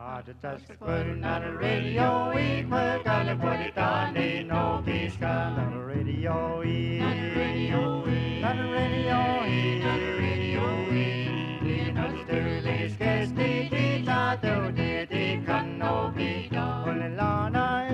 Just putting on the radio, we put on the put it on, ain't no peace on the radio, on the radio, on the radio, on the radio, in the Sterling Skesty, Tita, Dodi, can no be done. Olilana,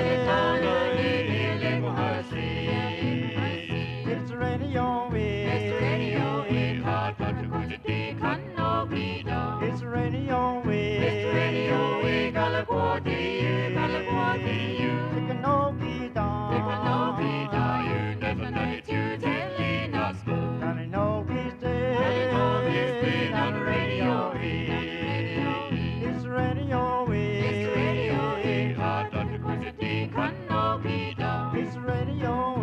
it's radio, it's radio, hot, but the Kujati can no be done. It's radio, it's radio, California, California, it can no be done. It can no be done. You never know it, you telling us. And I know he's dead. I know he's dead on the radio. It's radio, it's radio, hot, but the Kujati can no be done. It's radio,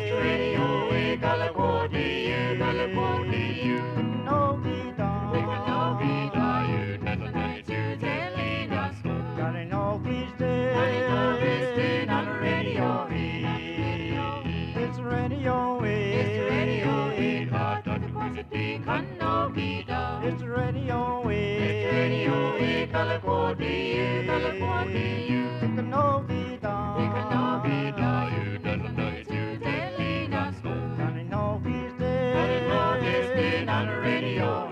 California, California, it can no be done. It can no be done. You never know it, you telling us. God, I know he's dead. I know he's dead on the radio. It's radio, it's radio, hot, but the Kujati can no be done. It's radio, California, California, it can no be done. It can no be done. You never know it, you telling us. God, I know he's dead. I know he's dead on the radio.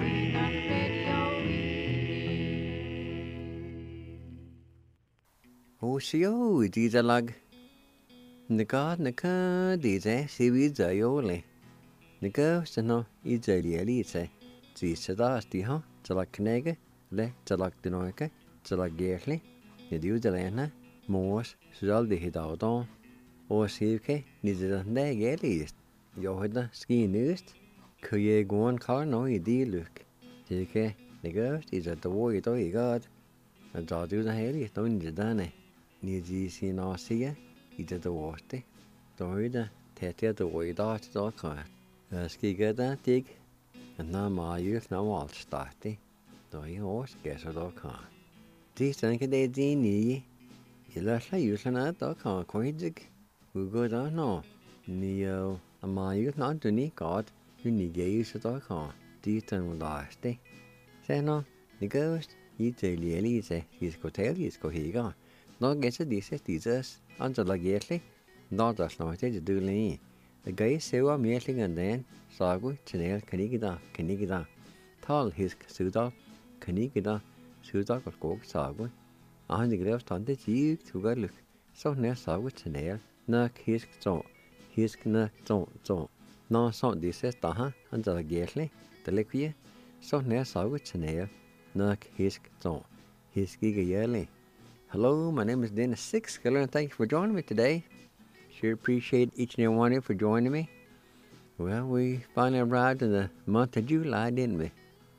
Ô xíu đi ra lag nè có đi ra xí vi giờ yếu lệ nè có sao nó ý giờ lì sẽ chỉ sẽ đó đi ha cho là cái này cái lệ cho là cái nói cái cho là ghé lệ nè điều giờ này nè mua sẽ đi hết đâu đó ô xí cái nè giờ này ghé lì yo hết đó ski nước khơi guan khó nói đi được thì cái nè có thì giờ tôi cái giờ điều ra hết đi tôi nhìn ra này nè gì xin nó xí á ý giờ tôi đấy tôi đó thế tôi đó cho cả ski cái đó tiếc nó mà yếu nó vào start đấy tôi hốt cái số đó cả thì sang cái đây gì nhỉ là sao yếu nó đó cả coi chứ Google đó nó nhiều mà yếu nó tụi ní có tụi ní cái số đó cả thì thằng đó đấy xem nó ní cái ý giờ lý sẽ có thể có hiểu cả nó cái sẽ đi anh cho là ghét đấy nó đã nói thế được lên cái xíu á miếng lên gần đến sao cũng channel cái đó thal his sự đó cái đó sự đó có cố sao cũng anh thì cái đó thế chỉ thu cái lực sau này sao cũng channel nó his nó nó sao đi sẽ ta ha anh cho là ghét đấyแต่เล็กพี่sau này sao cũng channel nó his cái gì vậy Hello, my name is Dennis Six. And thank you for joining me today. Sure appreciate each and every one of you for joining me. Well, we finally arrived in the month of July, didn't we?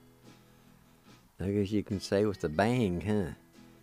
I guess you can say with a bang, huh?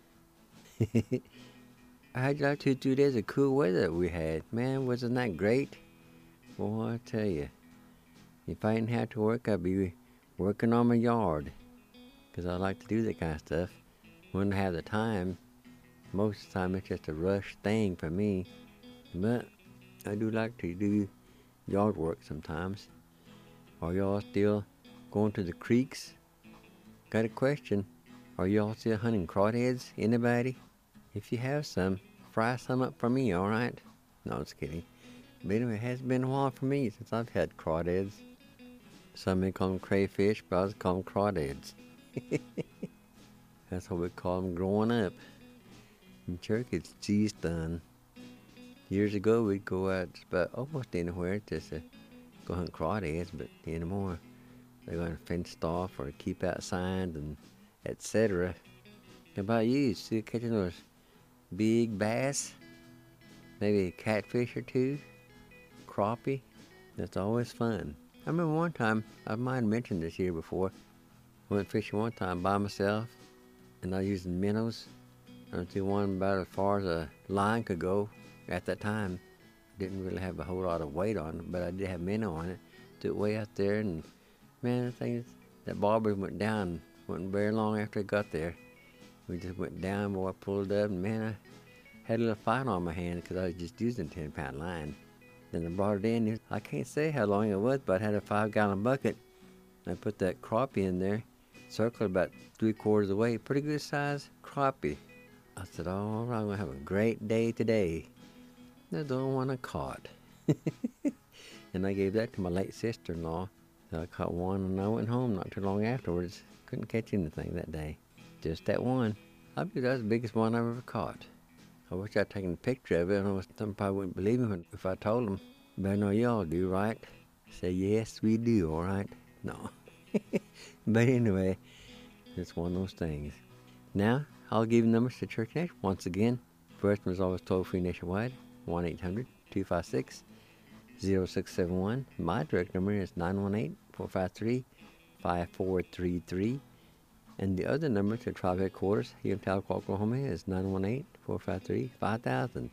I had like 2 days of cool weather that we had. Man, wasn't that great? Boy, I tell you, if I didn't have to work, I'd be working on my yard. Because I like to do that kind of stuff. When I have the time. Most of the time it's just a rush thing for me, but I do like to do yard work sometimes. Are y'all still going to the creeks? Got a question. Are y'all still hunting crawdads? Anybody? If you have some, fry some up for me, alright? No, I'm just kidding. But anyway, it has been a while for me since I've had crawdads. Some may call them crayfish, but I just call them crawdads. That's what we call them growing up. In church, it's cheese done. Years ago, we'd go out about almost anywhere just to go hunt crawdads, but anymore, they're going fenced off or keep outside and etc. How about you? Still catching those big bass? Maybe a catfish or two? Crappie? That's always fun. I remember one time, I might have mentioned this here before, I went fishing one time by myself, and I was using minnows. I went to one about as far as a line could go at that time. Didn't really have a whole lot of weight on it, but I did have minnow on it. Took it way out there, and man, that bobber went down. Wasn't very long after I got there. We just went down, boy, I pulled up, and man, I had a little fight on my hand because I was just using a 10-pound line. Then I brought it in. I can't say how long it was, but I had a 5-gallon bucket. I put that crappie in there, circled about 3/4 of the way, pretty good size crappie. I said, all right, I'm going to have a great day today. I don't want to caught. And I gave that to my late sister-in-law. So I caught one, and I went home not too long afterwards. Couldn't catch anything that day. Just that one. I believe that was the biggest one I've ever caught. I wish I'd taken a picture of it. I know some probably wouldn't believe me if I told them. But I know y'all do, right? Say, yes, we do, all right? No. But anyway, it's one of those things. Now, I'll give you numbers to Church Nation once again. First one is always toll-free nationwide, 1-800-256-0671. My direct number is 918-453-5433. And the other number to tribe headquarters here in Tahlequah, Oklahoma is 918-453-5000.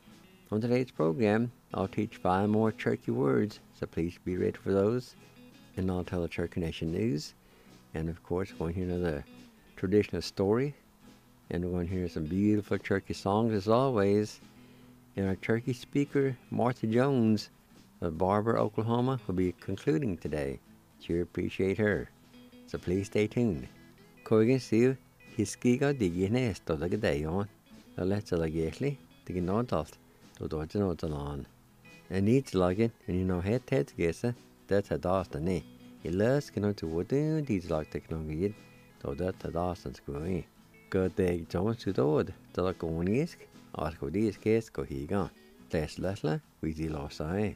On today's program, I'll teach 5 more Cherokee words, so please be ready for those. And I'll tell the Cherokee Nation news. And of course, we're going to hear another traditional story. And we're going to hear some beautiful Cherokee songs as always. And our Cherokee speaker, Martha Jones of Barber, Oklahoma, will be concluding today. Sure appreciate her. So please stay tuned. Koigan siu hiskiga digine esto the gadayon. A let's allegedly to get no dust to dodge no on. And needs lugging and you know head gessa that's a dust and ne. It less can to wood these like technology to that a dust and screwy. Good day Jones to dod the laconisk or go these case go higa. Less lesla we the lost eye.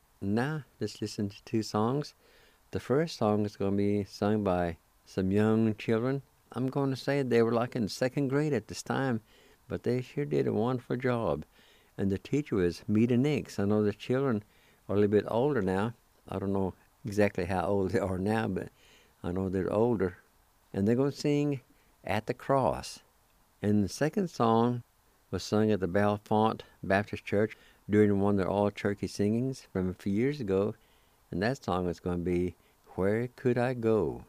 Now let's listen to 2 songs. The first song is going to be sung by some young children. I'm going to say they were like in 2nd grade at this time, but they sure did a wonderful job. And the teacher was Meta Nix. I know the children are a little bit older now. I don't know exactly how old they are now, but I know they're older. And they're going to sing At the Cross. And the second song was sung at the Bellefonte Baptist Church during one of their all-Cherokee singings from a few years ago. And that song is going to be Where Could I Go?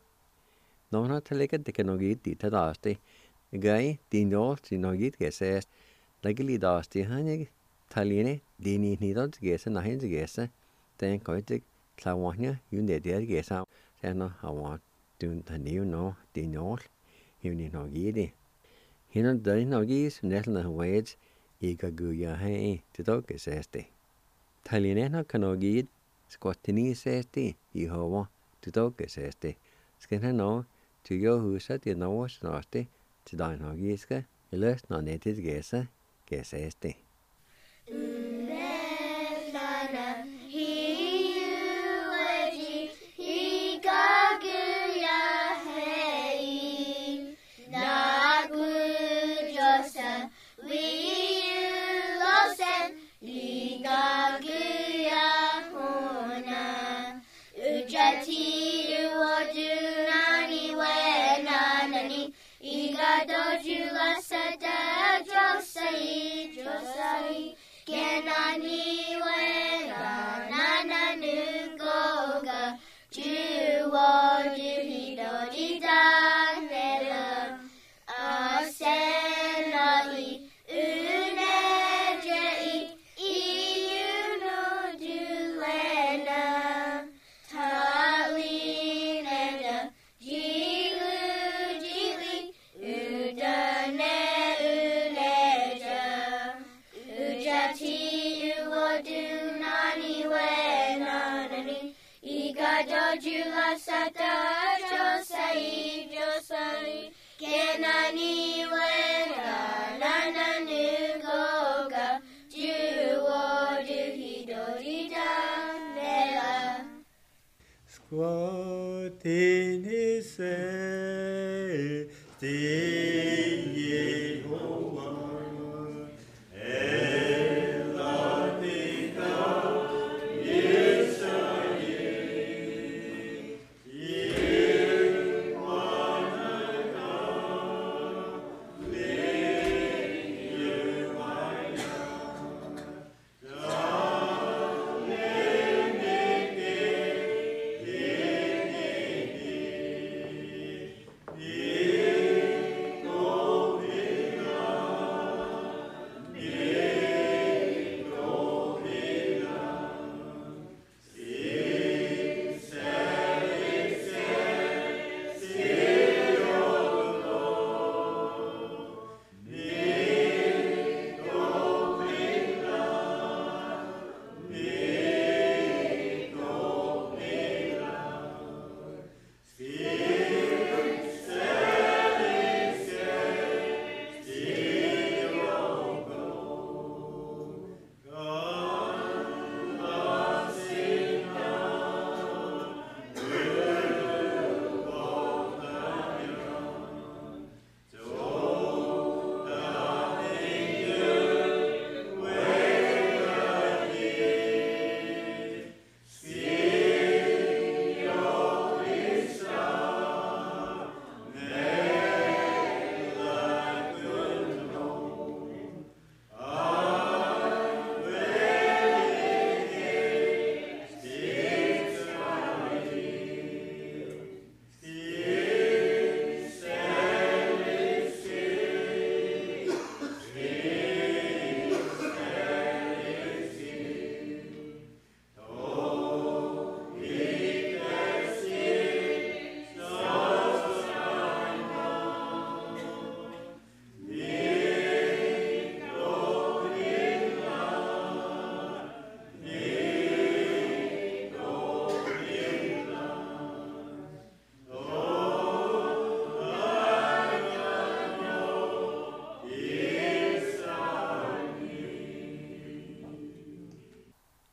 No, not to like it, they can get it to dusty. The guy, the north, you know, get says, like a dusty, honey, Taline, Dini, needed to guess, and I had to guess, then quite the Clawania, you need to guess out. Then I want to the new no, the north, you need no giddy. He not done no geese, nettle and wades, eager guya, hey, to dog says they. Taline, no can no gid, squattini says they, you ho, to dog says they. Skin no. To your who's at the nose nasty, to dine hogiska, you left no native gessa, guess este.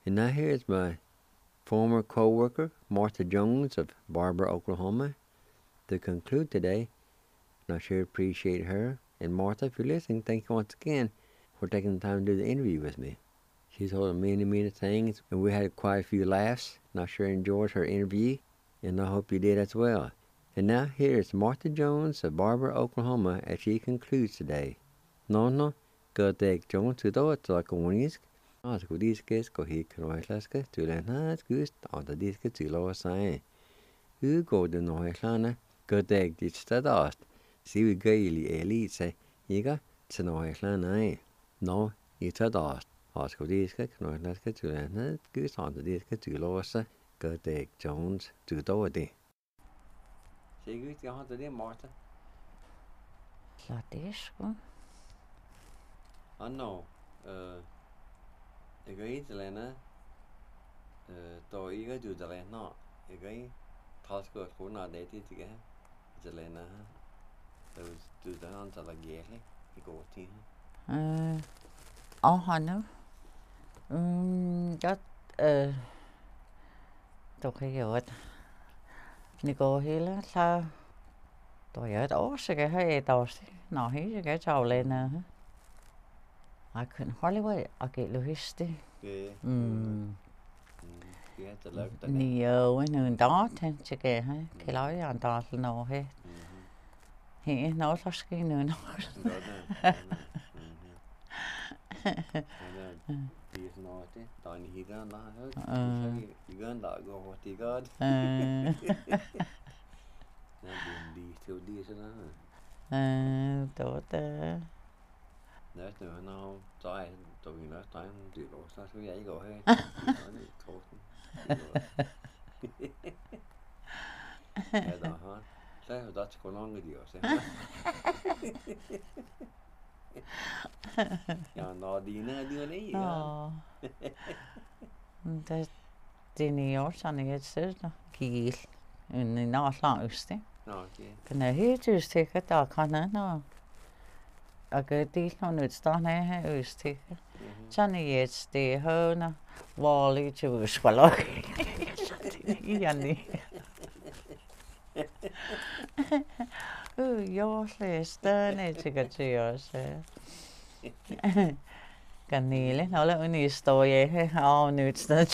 And now here's my former co-worker, Martha Jones of Barber, Oklahoma, to conclude today. And I sure appreciate her. And Martha, if you're listening, thank you once again for taking the time to do the interview with me. She told me many things, and we had quite a few laughs, and I sure enjoyed her interview, and I hope you did as well. And now here's Martha Jones of Barber, Oklahoma, as she concludes today. No, go take Jones to do it like a winning. As good disques go he croislaske to learn has gust on the disc to lower sign. Who go the noise go take this stadast. See we gaily elite say, Yiga, to noise line. No, it's a dust. As good disc croislaske to learn has gust on the disc to lower say, go take Jones to do it. Say good, you want to do, Martha? Ladisco. I know. Ik weet alleen tôi cái chủ đề nó cái thao tác của nó để thì cái chủ đề nó tôi chủ đề nó là gì hết cái cổ thì Họ nữa có tôi khi rồi Nico Hill sao tôi ở đó sẽ cái hay tao nó hí cái trào lên nè I couldn't hardly wait. I get Luhisti. Nhiều người đó thêm chỉ kể hay cái lối anh ta là nó hết. Hiện nó là cái nữa nó. Tốt Nếu nó trói tụi nó trói tuyệt độ sao số giấy rồi hết thôi cái đó hả cái đó chỉ có nó người điều xem nhà nó đi nữa đưa đấy det är också när så gil en naslausti kan det helt just tycka att jag kan nå aga til någon utstånd här just tycka Johnny är det hörna Wally till skolan igen jag läste när jag tycker så Kanile, nó là en historia här av nutstund.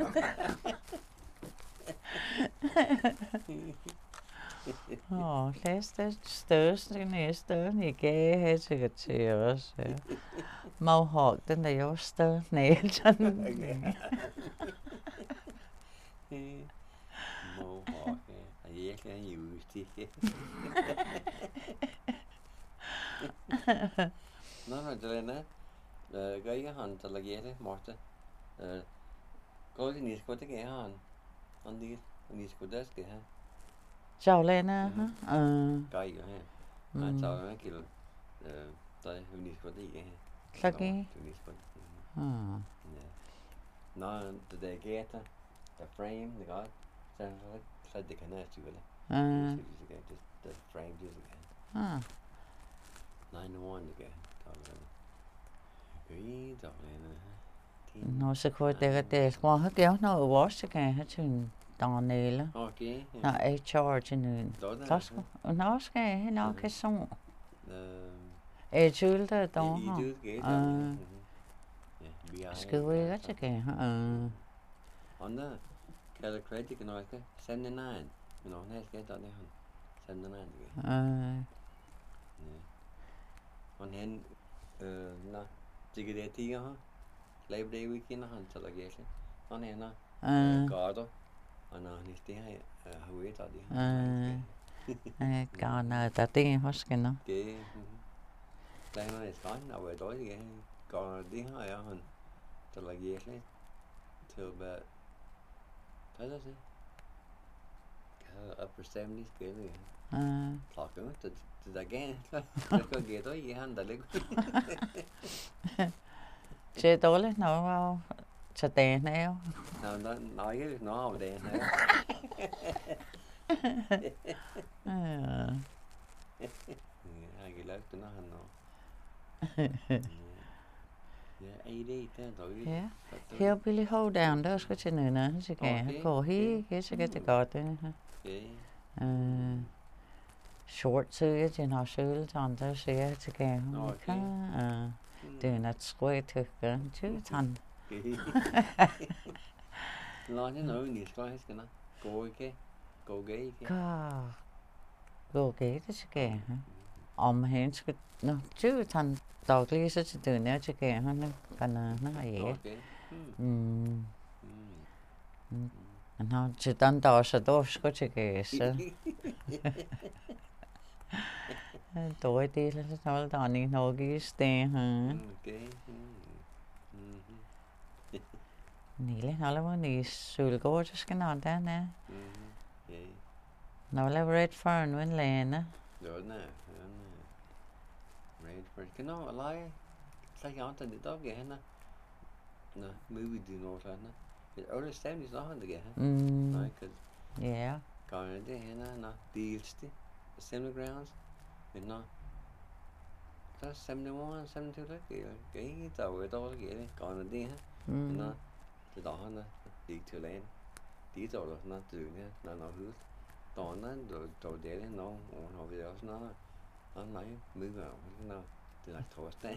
Læste største næste ikke her til os. Mohawk, den der jo større næsten. Mohawk, jeg kan jo ikke. Nå, Jelena. Gaya han til lagere Martha. Går det nisko det gaya han. Han det nisko det skal ha. Chào lên á. Gaya ha. Han chào nó kiểu tại nisko det gaya. Lagi. Nó det gaya the frame the god. Sen så det kan jeg sige det. The frame just again. 9-1 again. Nó sẽ khôi tệ cái qua hết kéo nó ở quá sẽ cái hết chừng đòn này là nó HR trên nó cái nó cái xong chữ đó đó cứ quay hết sẽ cái on the calculator cái nói cái 79 nó hết cái đó này 79 on hen nó chỉ cái thì hả Labor Day weekend han til lagi egentlig han ena gardo han nisti hay huet adi Garna ta ting hosken no ke lai nó er skan na we doi ge gardo di ha ya han til lagi egentlig til ba hvad er det upper 70s ke talk om det der gen så ge doi i han der ligger Chế tối nó cho tiền neo. Nó nói cái nó hậu tiền neo. Hai cái lớn tụi nó hành nó. Yeah, 88 then, though. Yeah. Hillbilly Hoedown, đó có trên nữa chứ kìa. Cổ hi cái sẽ cái có tên ha. Short sư trên họ sư chọn tới sẽ chứ kìa. Từ nó square thực cái chứ thành. Lo chứ nói nhiều coi hết cái nó. Cô ghế cái. Cô ghế đó chứ kìa. Hẹn chứ nó chứ thành tàu lý sẽ từ nữa chứ kìa nó cần nó vậy. Nó chỉ tận tàu sẽ tốt có chứ kìa sẽ. Tối đi là nó tao đi nó cái stay hả. Nỉ lấy nó là một nỉ sủi cô chứ cái nào đó nè. Nó là red fern vẫn lên á. Rồi nè. Red fern cái nó lại sai nhọn từ đó kìa nè. Nè, movie do not nè. The early 70s nó hơn kìa. Yeah. Còn cái nè nó deals đi. Assembly grounds. Mình nó. That's 71, 72 đó kìa. Cái tàu cái đó kìa đi. Còn đi ha. Nó từ đó nó đi từ lên. Đi tàu rồi nó từ nha, nó hút. Đó nó rồi để nó nó video nó nói mới vào nó từ là thôi đấy.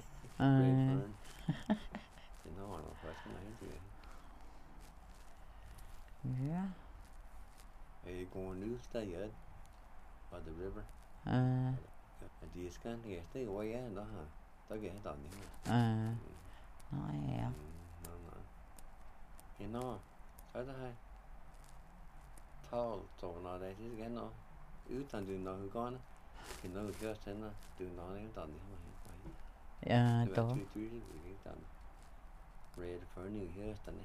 Thì nó hỏi nó phải nói gì. Yeah. Hey, going news stay good by the river. Đi scan thì tới quay á đó hả? Tới cái tận đi. Nói vậy. Cái nó phải đó hay. Thao tổ nó đây chứ cái nó ứ tận từ nó hư con á. Thì nó cứ sẽ nó từ nó đến tận đi mà. Đó. Red for new here tận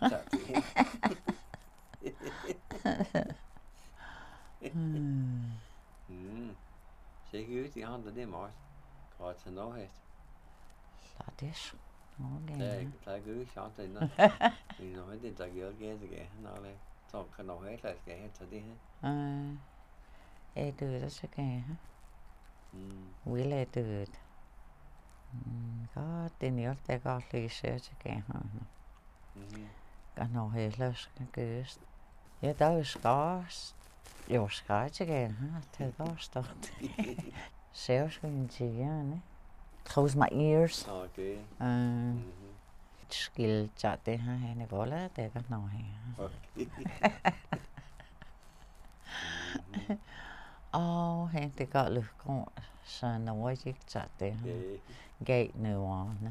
này. Sẽ cứ chỉ hơn tới mỏi. Có thể nói hết. Là thế. Thế cứ chọn tới nó. Thì nói thì ta gỡ ghé thì ghé nó lên. Xong cái nó hết là ghé hết cho đi hết. Ê từ đó sẽ kè hả? Quý lệ từ. Có tên yếu tế có lý sẽ kè hả? Cái nó hết là cái cứ. Dạ đó có. Yo ska chứ kè hả? Thế có start. Sẽ có những gì á nè. Close my ears. Okay. Skill chat thế ha hay này có là thế các nói. Hẹn thì có lực con sơn nó quay chiếc chặt thế. Gate nữa nè.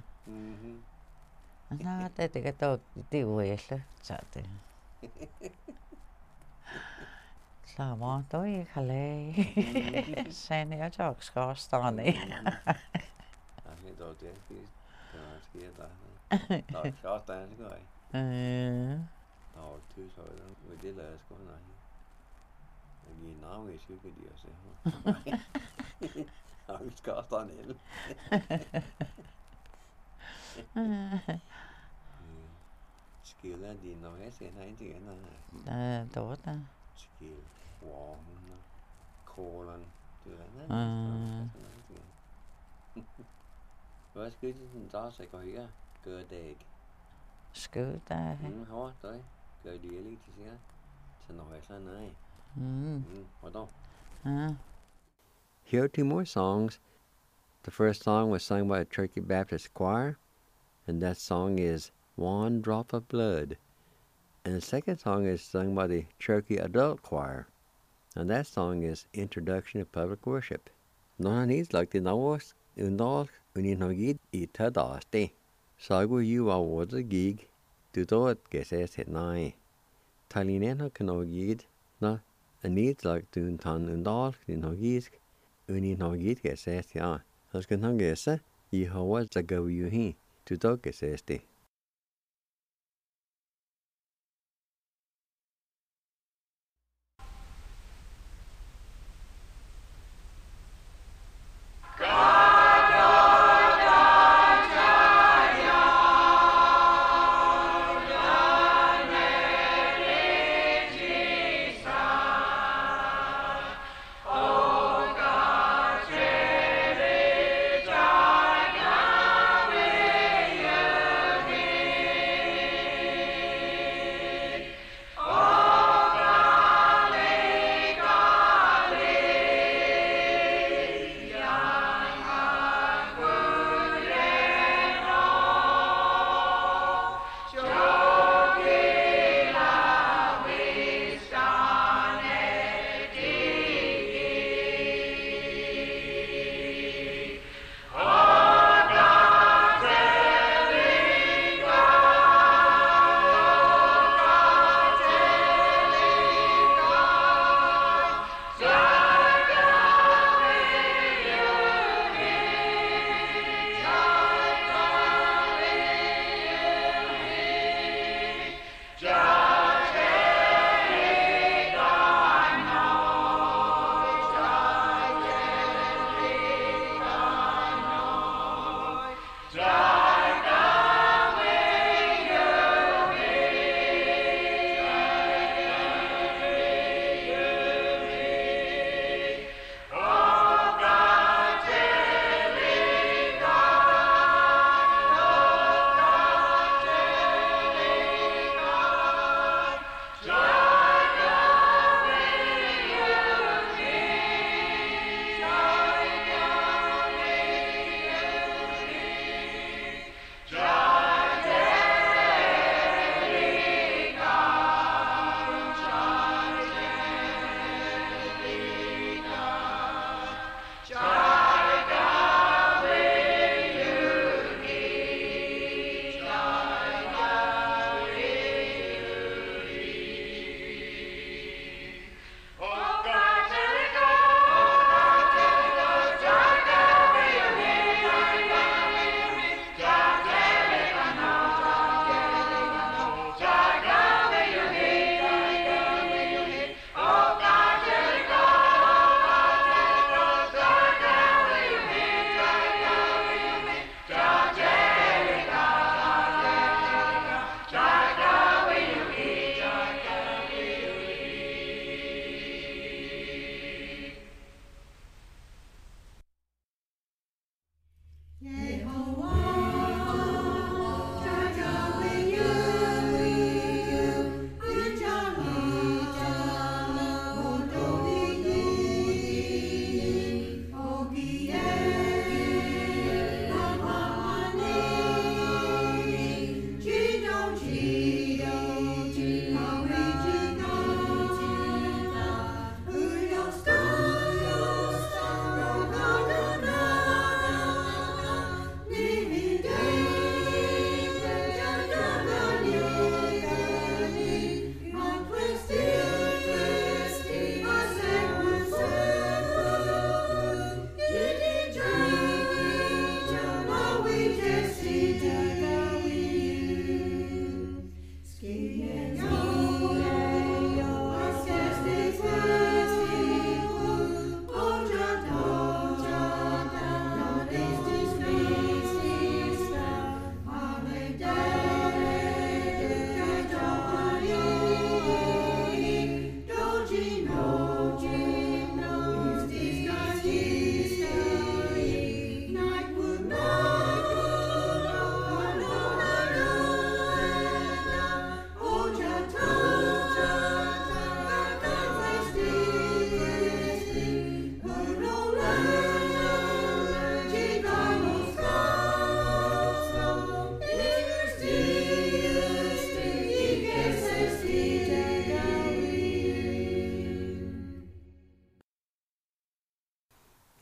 Nó thế thì cái tôi tiêu về lực chặt thế. Sao mà tôi khá lê. Sen này cho có star này. Cái đầu tiên khi kia ta đó có tên rồi thứ rồi đó người đi là có này gì nói về sự cái điều sẽ không có tên này skill là gì nói hết sẽ thấy thì cái này tốt ta skill warm colon từ đó với cứ đó sẽ có cái cơ đề cứ ta hóa tới cơ địa lý thì sẽ nói ra này hoạt động. Here are two more songs. The first song was sung by a Turkey Baptist choir, and that song is One Drop of Blood. And the second song is sung by the Turkey Adult Choir, and that song is Introduction to Public Worship. Nó needs like the novels undal uninhogid I tadaste. Sagu you was the gig to do it geses at nine. Talinena canogid na and needs like to untan undal inhogis uninhogid geses ya. As can hangesa Yehovah zagaw you he to do geseste. Oh, God,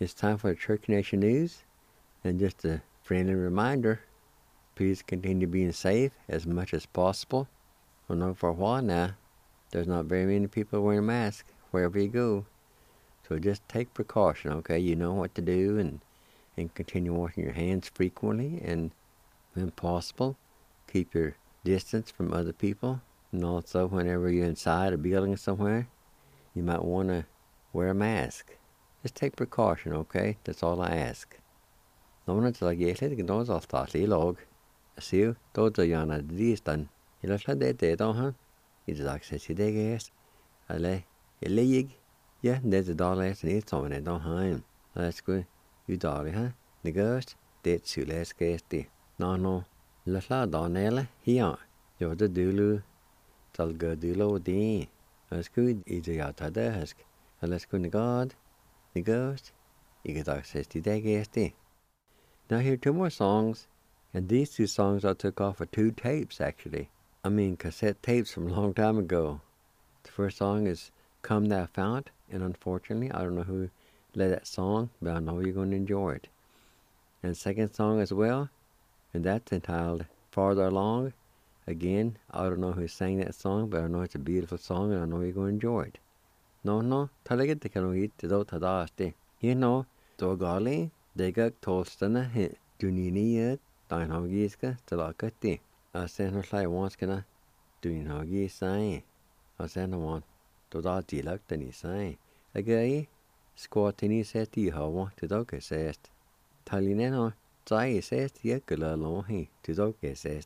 It's time for the Church Nation News. And just a friendly reminder, please continue being safe as much as possible. I know for a while now, there's not very many people wearing masks wherever you go. So just take precaution, okay? You know what to do, and continue washing your hands frequently, and when possible, keep your distance from other people. And also, whenever you're inside a building somewhere, you might want to wear a mask. Just take precaution, okay? That's all I ask. Någon till att ge lite något av statlig lag. Så då då jag när det stan. Jag lär det då han. I det dags så det ges. Eller lig. Ja, det då läs ni som det då han. Let's go. Ju då det ha. Det görs. Det skulle läs det. No. Lär då nele. Ja. Jag det dulu. Tal gå dulo det. Let's go. I det jag tar det hask. Let's go ni god. Det görs. I det dags så det ges det. Now here are two more songs, and these two songs I took off of 2 tapes, actually. I mean, cassette tapes from a long time ago. The first song is Come Thou Fount, and unfortunately, I don't know who led that song, but I know you're going to enjoy it. And the second song as well, and that's entitled Farther Along. Again, I don't know who sang that song, but I know it's a beautiful song, and I know you're going to enjoy it. No, talaga te kanu hit te do tadaste. You know, do gali. Dega tolstana hit duniniya dynhogiska talakati. I sent her like once gonna dunhogi sign. I sent her one to da dilak tani sign. Again, squatini set the hawa to doga says. Talineno, Zai says the yakula lohi to doga says.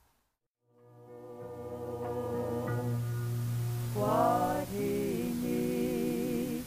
What he needs,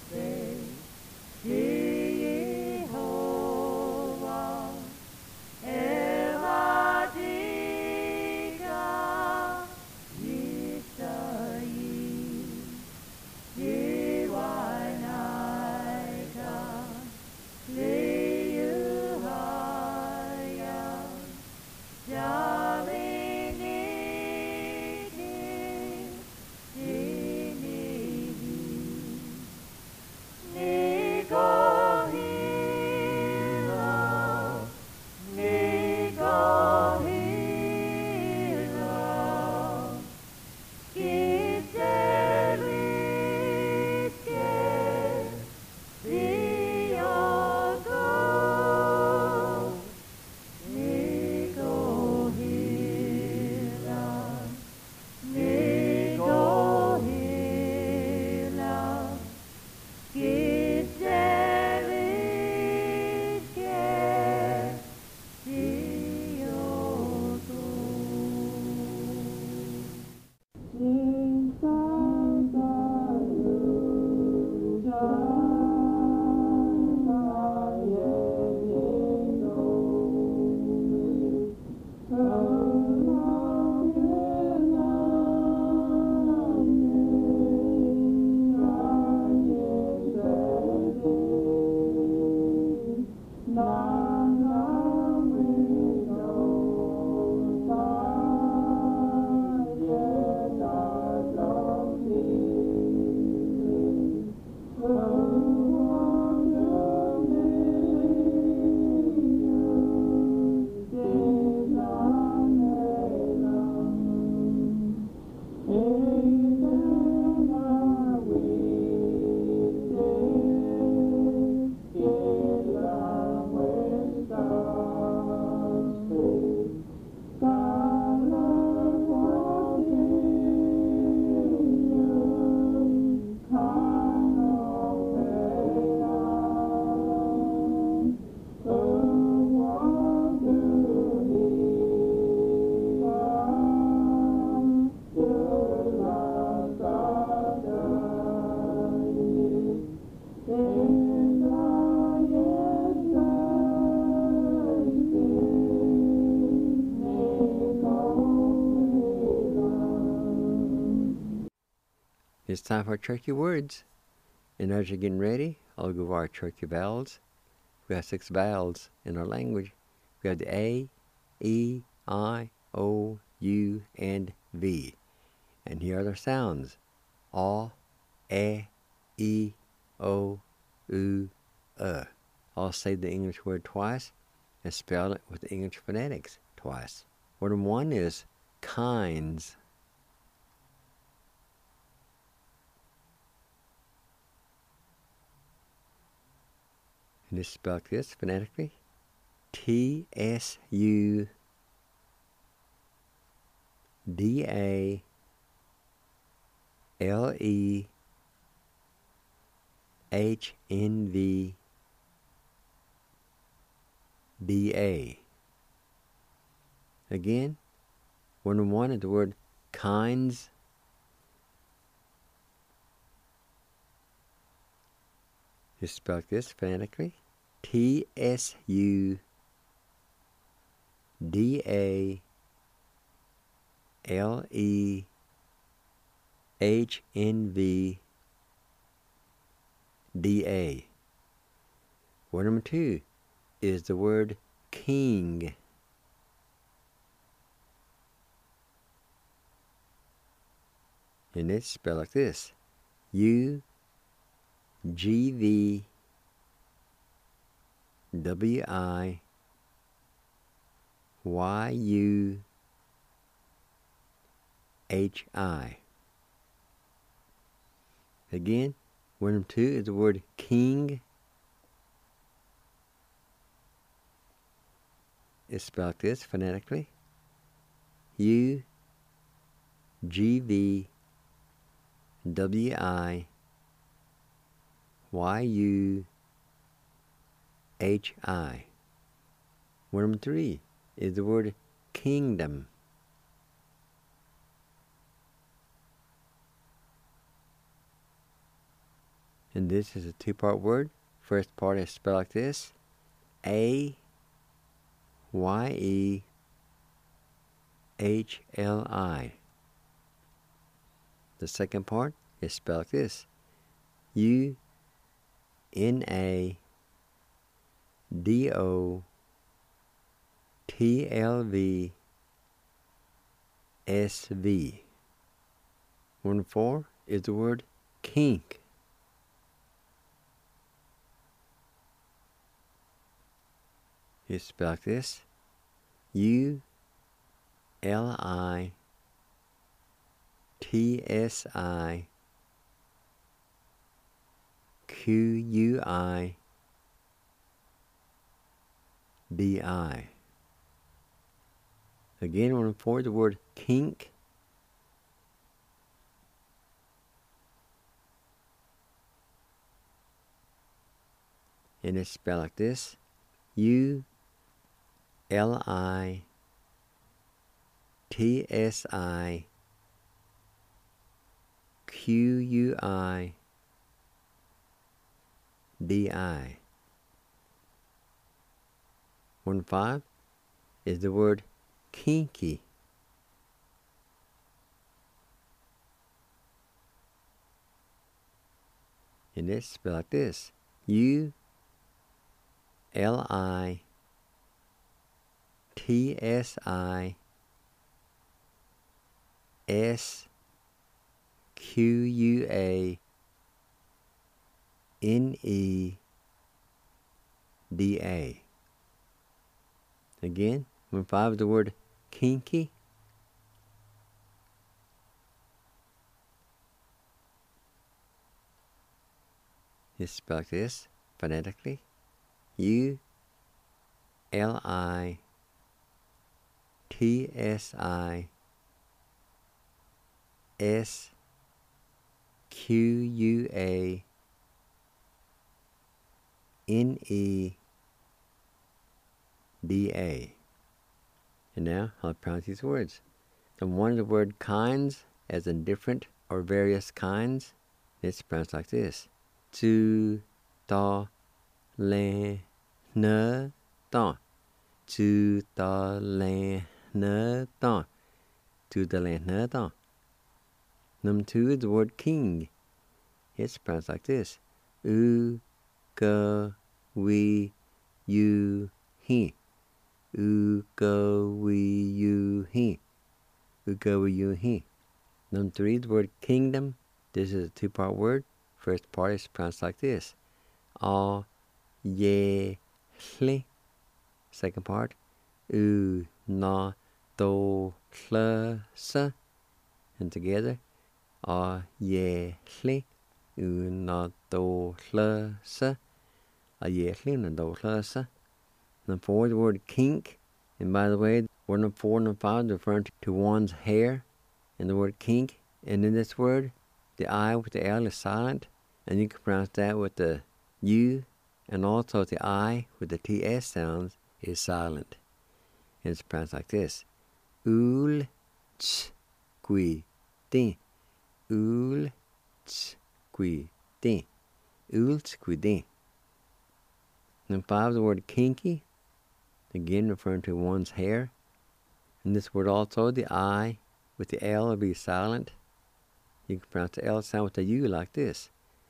It's time for Turkey Words. And as you're getting ready, I'll go over our Turkey vowels. We have 6 vowels in our language. We have the A, E, I, O, U, and V. And here are their sounds. A, E, I, O, U, I'll say the English word twice and spell it with the English phonetics twice. Word number one is kinds. And it's spelled like this phonetically. TSUDALEHNVDA. Again, word number one is the word kinds. It's spelled like this phonetically. TSUDALEHNVDA. Word number two is the word king. And it's spelled like this. UGVWIUHI. Again, word number two is the word king. It's spelled like this phonetically. UGVWIUHI. Word number three is the word kingdom. And this is a two-part word. First part is spelled like this. AYEHLI. The second part is spelled like this. UNADOTLVSV. Word number four is the word kink. It's spelled like this. ULITSIQUIDI. Again, word number four, the word kink. And it's spelled like this. ULITSIQUIDI. One five is the word kinky. And it's spelled like this. ULITSISQUANEDA. Again, when five is the word kinky. It's spelled like this phonetically. ULITSISQUANEDA. And now I'll pronounce these words. And one is the word kinds, as in different or various kinds. It's pronounced like this. Tu, ta, le, ne, ta. Tu, ta, le, ne, ta. Tu, ta, le, ne, ta. Number two is the word king. It's pronounced like this. U, ga, we, you, he. Ukawiyuhi. Ukawiyuhi. Number three is the word kingdom. This is a two-part word. First part is pronounced like this. ye, hli. Second part, u, na, do, hla, sa. And together, a, ye, hli, u, na, do, hla, sa. A, ye, hli, na, do, hla, sa. Number 4, the word kink. And by the way, word number 4 and number 5 referring to one's hair. And the word kink. And in this word, the I with the L is silent. And you can pronounce that with the U. And also the I with the TS sounds is silent. And it's pronounced like this. Ul, ch, qui, din. Ul, ch, qui, din. Ul, ch, qui, din. Number 5, the word kinky. Again, referring to one's hair. In this word also, the I with the L will be silent. You can pronounce the L sound with the U like this.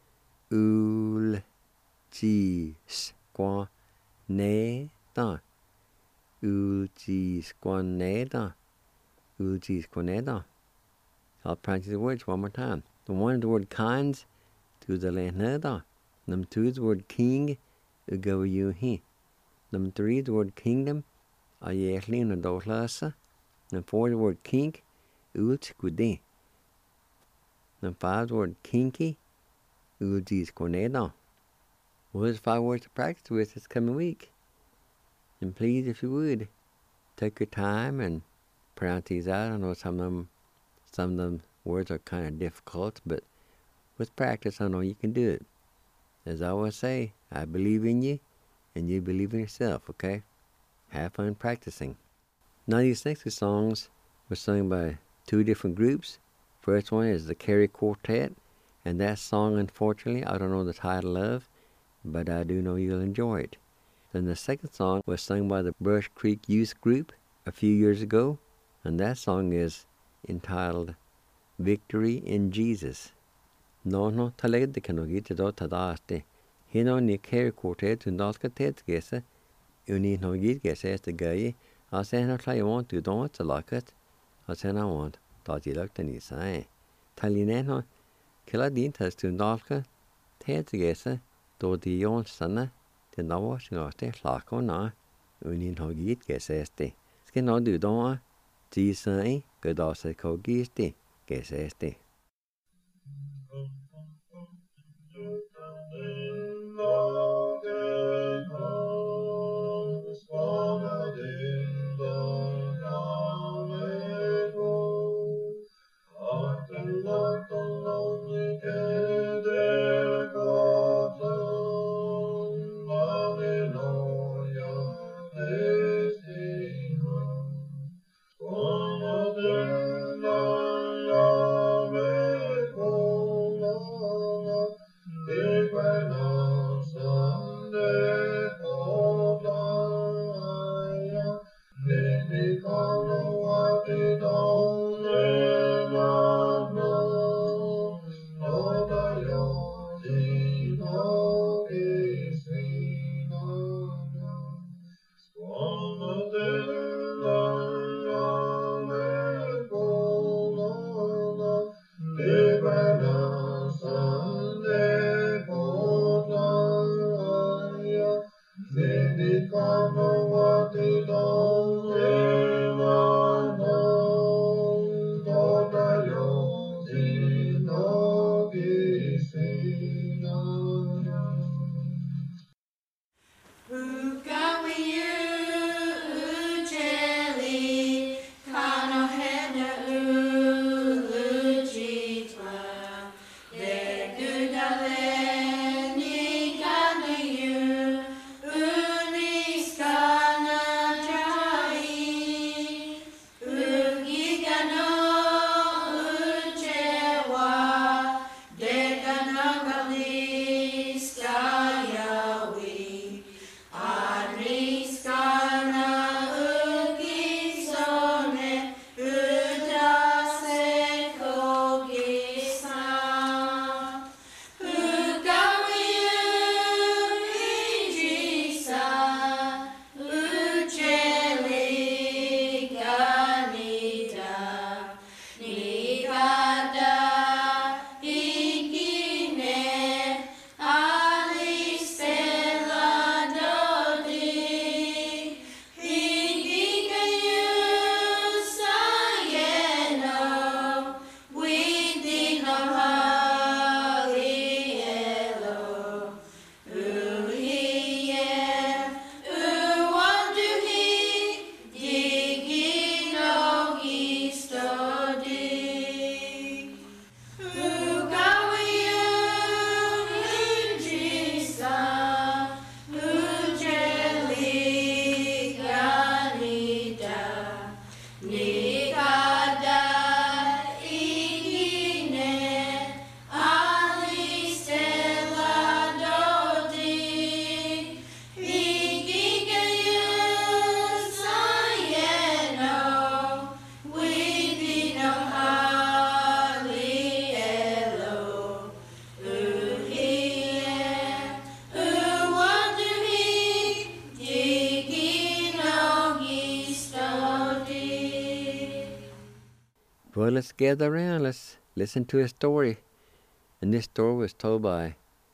Ul, chi, squa, ne, da. Ul, chi, squa, ne, da. Ul, chi, squa, ne, da. I'll practice the words one more time. The 1 is the word kinds, 2 is the land, ne, da. Number 2 is the word king, go, you, he. Number 3 is the word kingdom, a, ye, hli, na, do, hla, sa. Number 4 is the word kink, ul, ch, qui, din. Number 5 is the word kinky, ul, chi, squa, ne, da. Well, there's 5 words to practice with this coming week. And please, if you would, take your time and pronounce these out. I know some of them words are kind of difficult, but with practice, I know you can do it. As I always say, I believe in you, and you believe in yourself, okay? Have fun practicing. Now, these next 2 songs were sung by 2 different groups. First one is the Carey Quartet, and that song, unfortunately, I don't know the title of, but I do know you'll enjoy it. Then the second song was sung by the Brush Creek Youth Group a few years ago, and that song is entitled Victory in Jesus. No talegde kanogite do tadaste. Hino ni Carey Quartet undalka tetgese, uni no git gese este gaye, asena klay want to don't talakat, asena want, tatilak tani sai. Talineno, kila dintas tundalka, tetgese, do di yon sana, the nawa shingaste, lako na, uni no git gese este. Skin do don't, jisai, godase kogiste, gese este. Well, let's gather around. Let's listen to a story. And this story was told by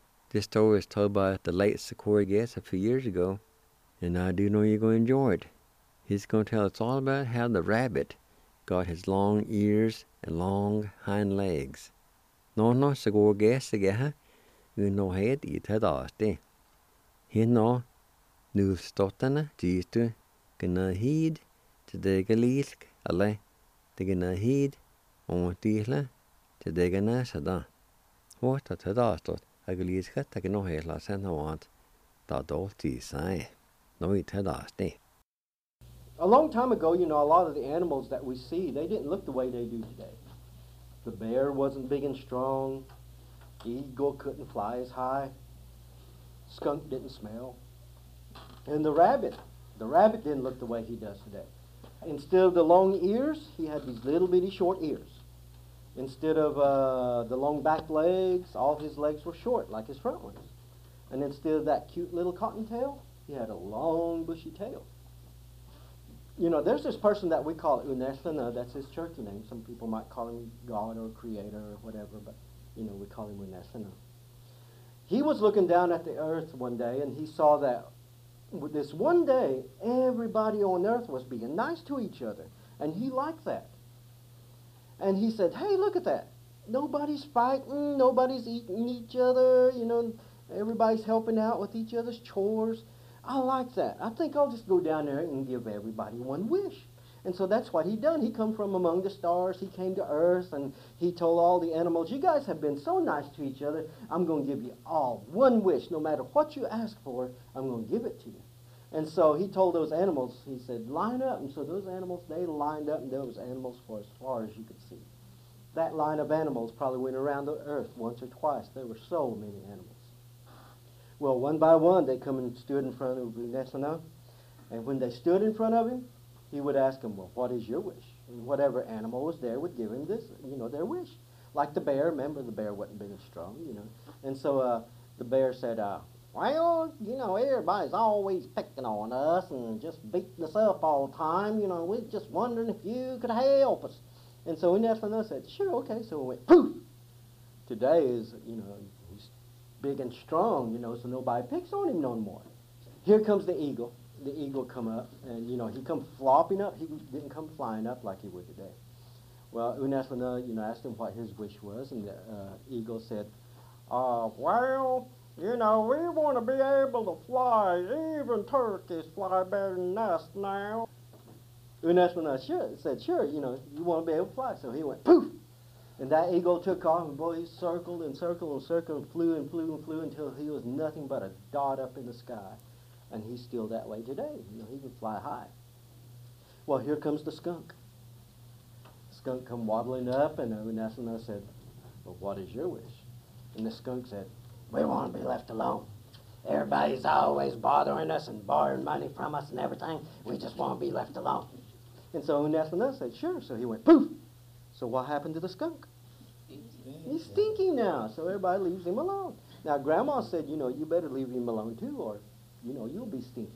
the late Sequoia Guest a few years ago. And I do know you're going to enjoy it. He's going to tell us all about how the rabbit got his long ears and long hind legs. No, Sequoia Guest sige ha. No head I tadaste. Hino nu stottana jistu gana hid to de galisk ale de gana hid on tihla to de gana sada. What a tadastot a galiska ta no head la sen want da dolti sai. No I tadaste. A long time ago, a lot of the animals that we see, they didn't look the way they do today. The bear wasn't big and strong. The eagle couldn't fly as high. Skunk didn't smell. And the rabbit didn't look the way he does today. Instead of the long ears, he had these little bitty short ears. Instead of the long back legs, all his legs were short, like his front ones. And instead of that cute little cottontail, he had a long bushy tail. There's this person that we call Uneslana, that's his church name. Some people might call him God or Creator or whatever, but, we call him Uneslana. He was looking down at the earth one day, and he saw that this one day, everybody on earth was being nice to each other, and he liked that. And he said, hey, look at that. Nobody's fighting, nobody's eating each other, everybody's helping out with each other's chores. I like that. I think I'll just go down there and give everybody one wish. And so that's what he done. He come from among the stars. He came to earth, and he told all the animals, you guys have been so nice to each other, I'm going to give you all one wish. No matter what you ask for, I'm going to give it to you. And so he told those animals, he said, line up. And so those animals, they lined up, and there was animals for as far as you could see. That line of animals probably went around the earth once or twice. There were so many animals. Well, one by one, they come and stood in front of Uneslana. And when they stood in front of him, he would ask them, well, what is your wish? And whatever animal was there would give him this, their wish. Like the bear. Remember, the bear wasn't big and strong, And so the bear said, well, everybody's always picking on us and just beating us up all the time. We're just wondering if you could help us. And so Uneslana said, sure, okay. So we went, poof! Today is, he's big and strong, so nobody picks on him no more. Here comes the eagle. The eagle come up, and, he come flopping up. He didn't come flying up like he would today. Well, Uneslana, asked him what his wish was, and the eagle said, well, we want to be able to fly. Even turkeys fly better than us now. Uneslana said, sure, you want to be able to fly. So he went, poof! And that eagle took off, and boy, he circled and circled and circled and flew and flew and flew until he was nothing but a dot up in the sky. And he's still that way today. He can fly high. Well, here comes the skunk. The skunk come waddling up, and Uneslana said, well, what is your wish? And the skunk said, we want to be left alone. Everybody's always bothering us and borrowing money from us and everything. We just want to be left alone. And so Uneslana said, sure. So he went, poof! So what happened to the skunk? He's stinky now, so everybody leaves him alone. Now, Grandma said, you better leave him alone too, or, you'll be stinky.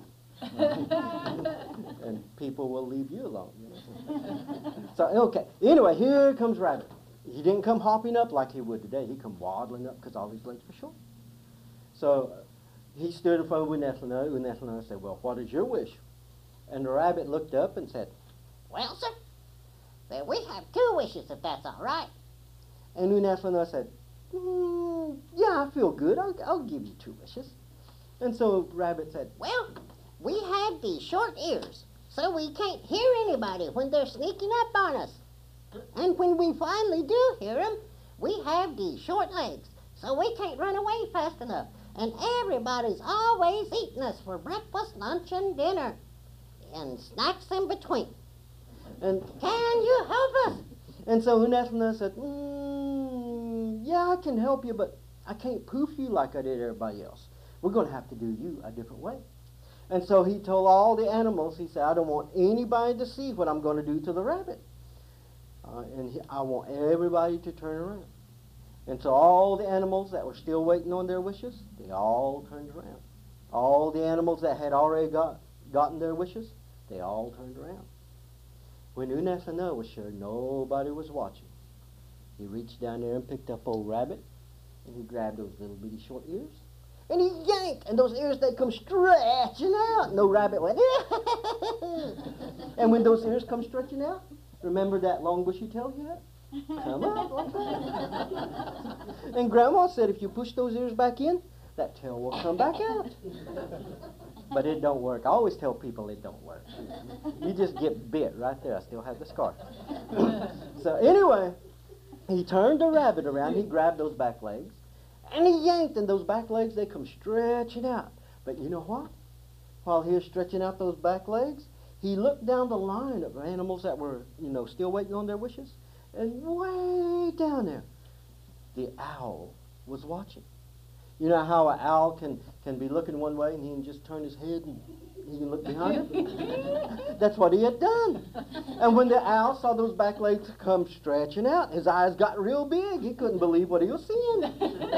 And people will leave you alone. So, okay. Anyway, here comes Rabbit. He didn't come hopping up like he would today. He come waddling up because all his legs were short. So he stood in front of Uneslana. Uneslana said, well, what is your wish? And the rabbit looked up and said, well, sir, we have 2 wishes, if that's all right. And Uneslana said, yeah, I feel good. I'll give you 2 wishes. And so Rabbit said, well, we have these short ears, so we can't hear anybody when they're sneaking up on us. And when we finally do hear them, we have these short legs, so we can't run away fast enough. And everybody's always eating us for breakfast, lunch, and dinner, and snacks in between. And can you help us? And so Uneslana said, yeah, I can help you, but I can't poof you like I did everybody else. We're going to have to do you a different way. And so he told all the animals, he said, I don't want anybody to see what I'm going to do to the rabbit. I want everybody to turn around. And so all the animals that were still waiting on their wishes, they all turned around. All the animals that had already gotten their wishes, they all turned around. When Unasana was sure nobody was watching, he reached down there and picked up old Rabbit, and he grabbed those little bitty short ears, and he yanked, and those ears, they come stretching out. No Rabbit went, and when those ears come stretching out, remember that long bushy tail you had? Come out like that. And Grandma said if you push those ears back in, that tail will come back out. But it don't work. I always tell people it don't work. You just get bit right there. I still have the scar. So anyway, he turned the Rabbit around. He grabbed those back legs, and he yanked, and those back legs, they come stretching out. But you know what? While he was stretching out those back legs, he looked down the line of animals that were, still waiting on their wishes. And way down there, the owl was watching. You know how an owl can be looking one way and he can just turn his head and he can look behind him? That's what he had done. And when the owl saw those back legs come stretching out, his eyes got real big. He couldn't believe what he was seeing.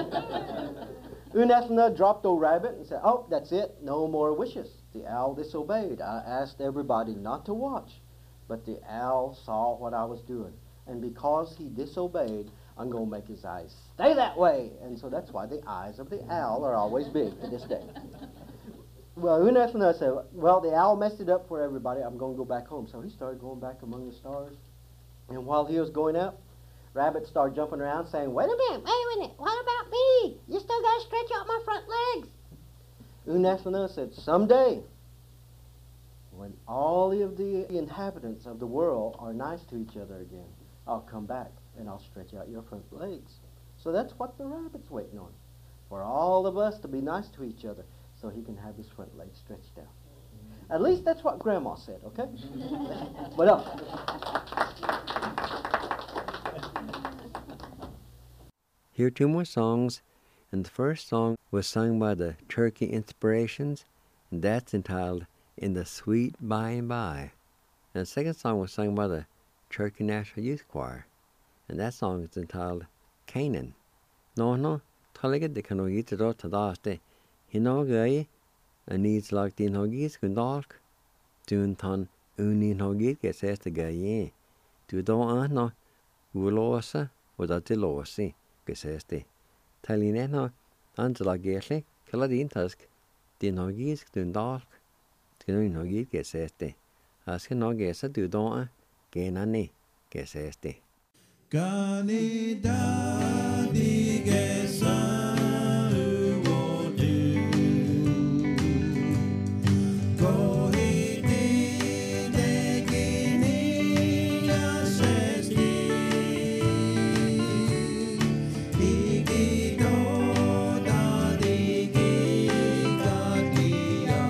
Unasana dropped old Rabbit and said, "Oh, that's it. No more wishes." The owl disobeyed. I asked everybody not to watch, but the owl saw what I was doing. And because he disobeyed, I'm going to make his eyes stay that way. And so that's why the eyes of the owl are always big to this day. Well, Unasana said, well, the owl messed it up for everybody. I'm going to go back home. So he started going back among the stars. And while he was going up, Rabbit started jumping around saying, wait a minute, what about me? You still got to stretch out my front legs. Unasana said, someday, when all of the inhabitants of the world are nice to each other again, I'll come back and I'll stretch out your front legs. So that's what the Rabbit's waiting on, for all of us to be nice to each other so he can have his front legs stretched out. At least that's what Grandma said, okay? What else? Here are two more songs, and the first song was sung by the Turkey Inspirations, and that's entitled In the Sweet By and By. And the second song was sung by the Turkey National Youth Choir, and that song is entitled Canaan. No, talaga de kanogi to do tadaste. Hinogai, and needs like the Nogis Gundalk, Dunton, Uni Nogit gets as the gaye. Do don't no, Ulosa, without the lossy, gets as the Talineno, Angela Gately, Caladin Tusk, the Nogis Gundalk, Uni Nogit gets as the Ask Nogesa do don't. Genani, que es este. Ganidadi gesa uwodu Kohidi degini yasesti Igi do dadigi kadia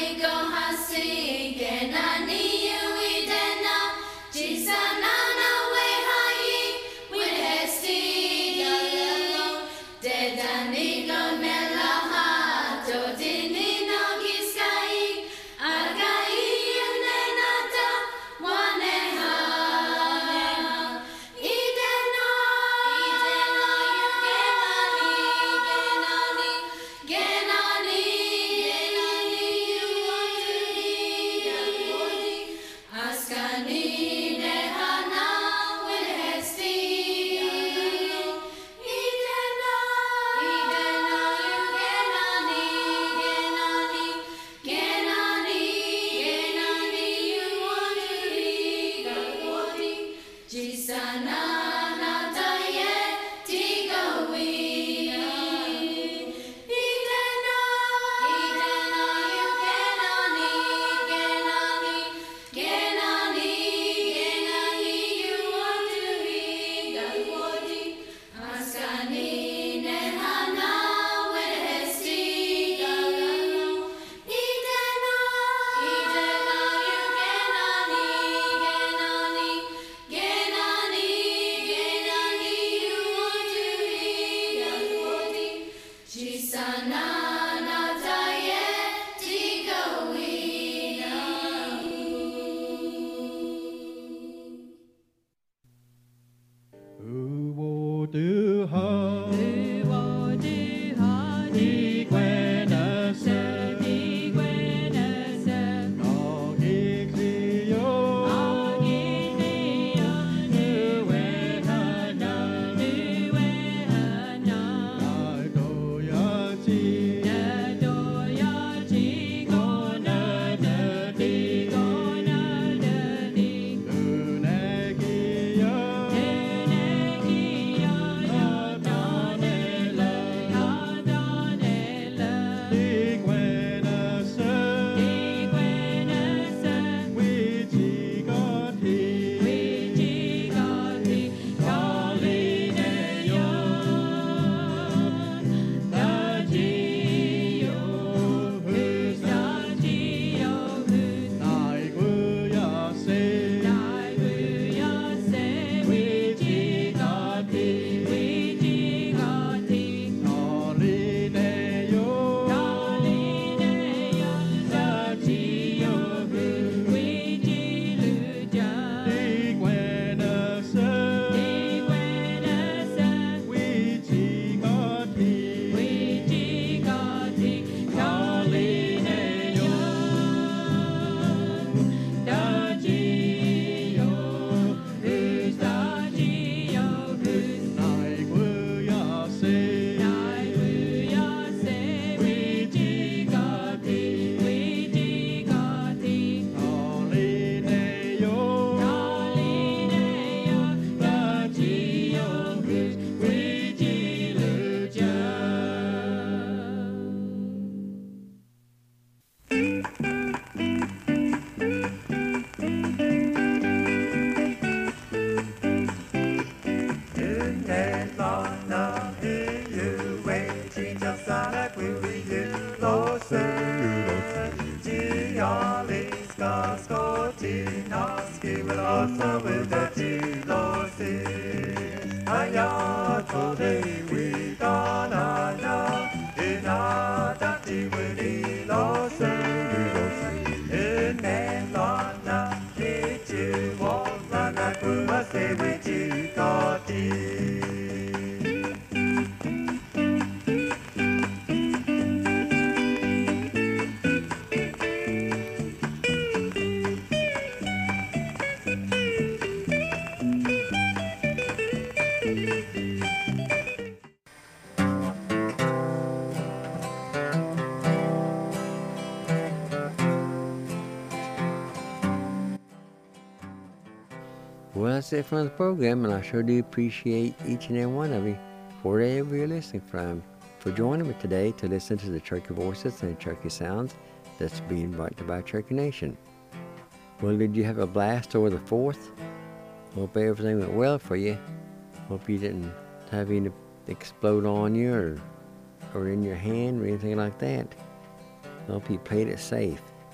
Well, that's it from the program, and I sure do appreciate each and every one of you, wherever you're listening from, for joining me today to listen to the Cherokee Voices and the Cherokee Sounds that's being brought to you by Cherokee Nation. Well, did you have a blast over the 4th? Hope everything went well for you. Hope you didn't have any explode on you or in your hand or anything like that. Hope you played it safe.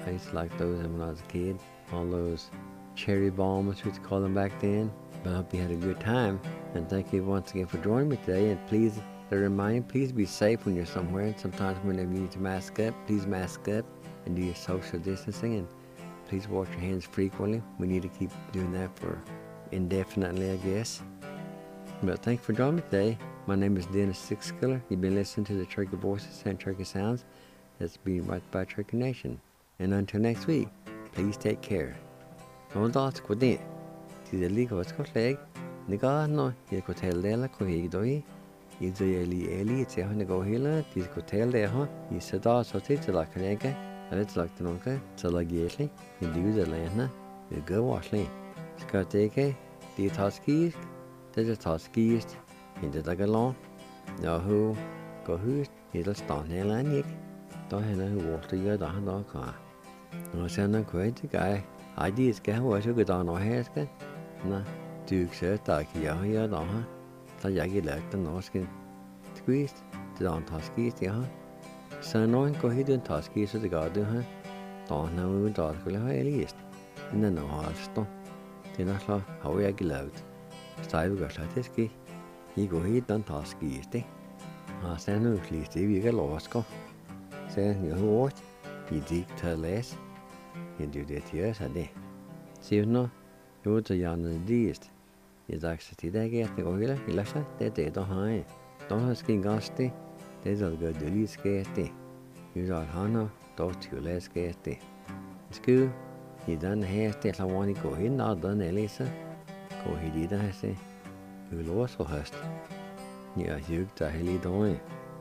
I used to like those when I was a kid. All those cherry bombs, we used to call them back then. But I hope you had a good time. And thank you once again for joining me today. And please, a reminder, please be safe when you're somewhere. And sometimes whenever you need to mask up, please mask up and do your social distancing. And please wash your hands frequently. We need to keep doing that for indefinitely, I guess. But thanks for joining me today. My name is Dennis Sixkiller. You've been listening to the Turkey Voices and Turkey Sounds. That's being right by Turkey Nation. And until next week, please take care. Nå dags går det. Til det ligger hos kolleg. Niga no, jeg kan telle det ko hig doi. I det eli til han gå hele. De kan telle det ha. I sada så til la kollega. Eller lagt noe til la gjetli. I det lene. Det går varslig. Skal det ikke. De tar skisk. Det tar skist. Inte dagar lång. Ja hu. Gå hus. Det stan hela nik. Då henne hu åter gör det han då kan. Og sen kan jeg ikke de skal have så godt an og herske. Nå, du ser der ikke jeg da ha. Så jeg ikke lagt den norske skvist. Det er en taskist jeg har. Så når han går hit en taskist så det gør du ha. Da han er ude der skulle have læst. Men den har altså. Det er så har jeg ikke lavet. Så jeg vil godt lade det ske. I går hit den taskist. Og så nu lige det vi kan låske. Så jeg har i digter læs. Jeg du det til så det. Se nu, jo så jeg ned dist. Jeg sagt til dig at det går hele, eller så det der har. Der har skin gaste. Det så gør det lige skæste. Jo så han der til læs skæste. Sku i den her det så var ni gå hen og den læse. Gå hit i der se. Du lås så høst. Ja, jeg der hele dagen.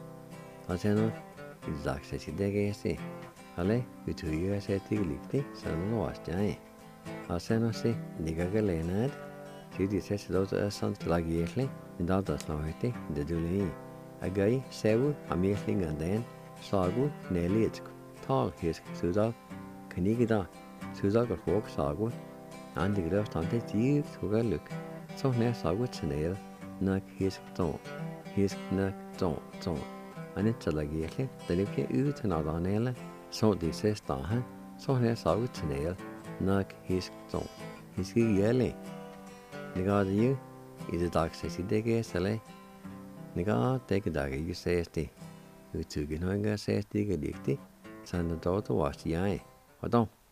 Og så nu, jeg sagt til dig at se. Ale, vi tror at det er ligtigt, så nu også jeg. Og så nu se, nikker galenad. Så de sætter det også sådan til at gælde. Men der er slået det du lige. Agay, sevu, amæslinger den, sagu, næligt. Tal, hisk, sudag, kanigida, sudag og hok sagu. Andre grøft det dybt, hugger lyk. Så nær sagu til næl, nok hisk ton, hisk nok ton. Og net til at gælde, det ligger ud til noget næle. Så de ses der, så her sagu til næl, nok hisk ton. Hisk ikke gælde. Nikker det jo, i det dag ses i det gæsale. Nikker det ikke dag ikke ses det. Vi tykker når jeg ses det ikke ligtigt, så når der var jeg. Og da.